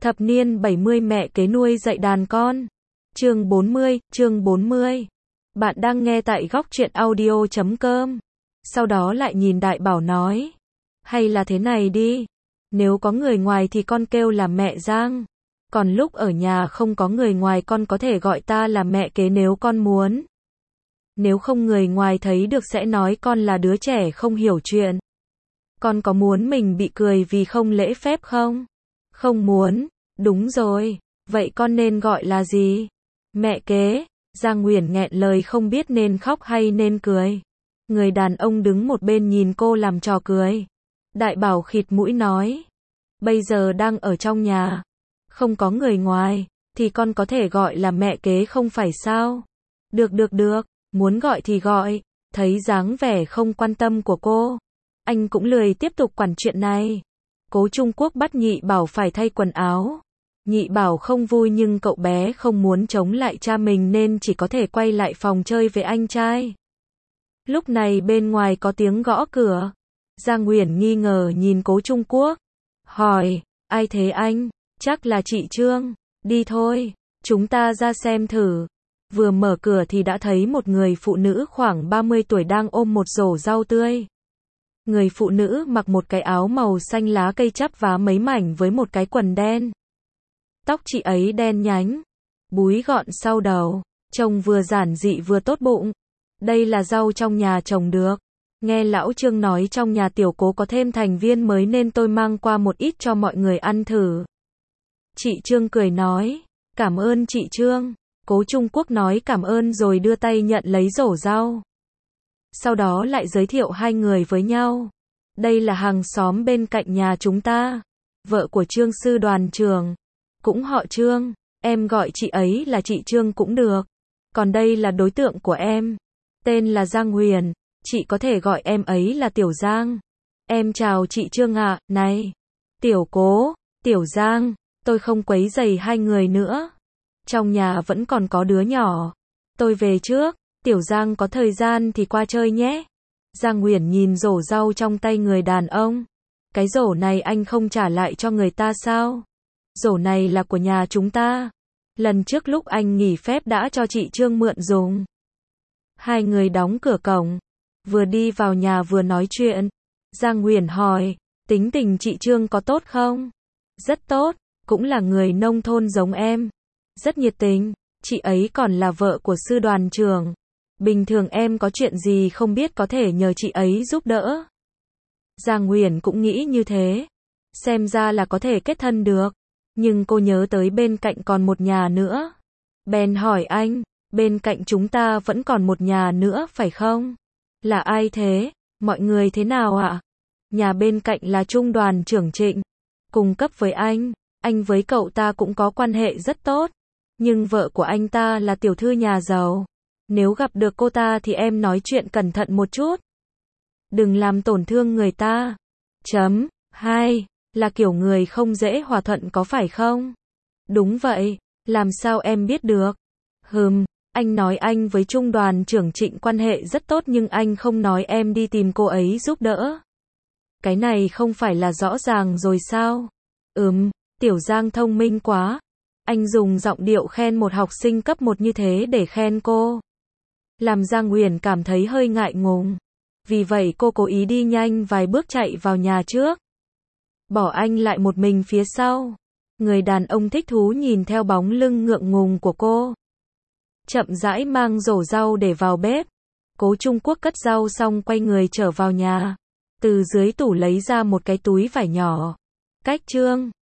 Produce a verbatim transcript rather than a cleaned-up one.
Thập niên bảy mươi mẹ kế nuôi dạy đàn con. Chương bốn mươi, chương bốn mươi. Bạn đang nghe tại góc truyện audio chấm com. Sau đó lại nhìn Đại Bảo nói. Hay là thế này đi. Nếu có người ngoài thì con kêu là mẹ Giang. Còn lúc ở nhà không có người ngoài con có thể gọi ta là mẹ kế nếu con muốn. Nếu không người ngoài thấy được sẽ nói con là đứa trẻ không hiểu chuyện. Con có muốn mình bị cười vì không lễ phép không? Không muốn. Đúng rồi. Vậy con nên gọi là gì? Mẹ kế. Giang Uyển nghẹn lời không biết nên khóc hay nên cười. Người đàn ông đứng một bên nhìn cô làm trò cười. Đại Bảo khịt mũi nói. Bây giờ đang ở trong nhà. Không có người ngoài. Thì con có thể gọi là mẹ kế không phải sao? Được được được. Muốn gọi thì gọi. Thấy dáng vẻ không quan tâm của cô. Anh cũng lười tiếp tục quản chuyện này. Cố Trung Quốc bắt Nhị Bảo phải thay quần áo. Nhị Bảo không vui nhưng cậu bé không muốn chống lại cha mình nên chỉ có thể quay lại phòng chơi với anh trai. Lúc này bên ngoài có tiếng gõ cửa. Giang Uyển nghi ngờ nhìn Cố Trung Quốc. Hỏi, ai thế anh? Chắc là chị Trương. Đi thôi, chúng ta ra xem thử. Vừa mở cửa thì đã thấy một người phụ nữ khoảng ba mươi tuổi đang ôm một rổ rau tươi. Người phụ nữ mặc một cái áo màu xanh lá cây chắp vá mấy mảnh với một cái quần đen. Tóc chị ấy đen nhánh, búi gọn sau đầu, trông vừa giản dị vừa tốt bụng. Đây là rau trong nhà trồng được. Nghe lão Trương nói trong nhà tiểu Cố có thêm thành viên mới nên tôi mang qua một ít cho mọi người ăn thử. Chị Trương cười nói, cảm ơn chị Trương. Cố Trung Quốc nói cảm ơn rồi đưa tay nhận lấy rổ rau. Sau đó lại giới thiệu hai người với nhau. Đây là hàng xóm bên cạnh nhà chúng ta. Vợ của Trương sư đoàn trưởng. Cũng họ Trương. Em gọi chị ấy là chị Trương cũng được. Còn đây là đối tượng của em. Tên là Giang Uyển. Chị có thể gọi em ấy là Tiểu Giang. Em chào chị Trương ạ. Này. Tiểu Cố. Tiểu Giang. Tôi không quấy rầy hai người nữa. Trong nhà vẫn còn có đứa nhỏ. Tôi về trước. Tiểu Giang có thời gian thì qua chơi nhé. Giang Uyển nhìn rổ rau trong tay người đàn ông. Cái rổ này anh không trả lại cho người ta sao? Rổ này là của nhà chúng ta. Lần trước lúc anh nghỉ phép đã cho chị Trương mượn dùng. Hai người đóng cửa cổng. Vừa đi vào nhà vừa nói chuyện. Giang Uyển hỏi, tính tình chị Trương có tốt không? Rất tốt, cũng là người nông thôn giống em. Rất nhiệt tình, chị ấy còn là vợ của sư đoàn trưởng. Bình thường em có chuyện gì không biết có thể nhờ chị ấy giúp đỡ. Giang Uyển cũng nghĩ như thế. Xem ra là có thể kết thân được. Nhưng cô nhớ tới bên cạnh còn một nhà nữa. Bèn hỏi anh, bên cạnh chúng ta vẫn còn một nhà nữa phải không? Là ai thế? Mọi người thế nào ạ? Nhà bên cạnh là Trung đoàn trưởng Trịnh. Cùng cấp với anh, anh với cậu ta cũng có quan hệ rất tốt. Nhưng vợ của anh ta là tiểu thư nhà giàu. Nếu gặp được cô ta thì em nói chuyện cẩn thận một chút. Đừng làm tổn thương người ta. Chấm. Hai. Là kiểu người không dễ hòa thuận có phải không? Đúng vậy. Làm sao em biết được? Hừm. Anh nói anh với Trung đoàn trưởng Trịnh quan hệ rất tốt nhưng anh không nói em đi tìm cô ấy giúp đỡ. Cái này không phải là rõ ràng rồi sao? Ừm. Tiểu Giang thông minh quá. Anh dùng giọng điệu khen một học sinh cấp một như thế để khen cô. Làm Giang Uyển cảm thấy hơi ngại ngùng. Vì vậy cô cố ý đi nhanh vài bước chạy vào nhà trước. Bỏ anh lại một mình phía sau. Người đàn ông thích thú nhìn theo bóng lưng ngượng ngùng của cô. Chậm rãi mang rổ rau để vào bếp. Cố Trung Quốc cất rau xong quay người trở vào nhà. Từ dưới tủ lấy ra một cái túi vải nhỏ. Cách Trương.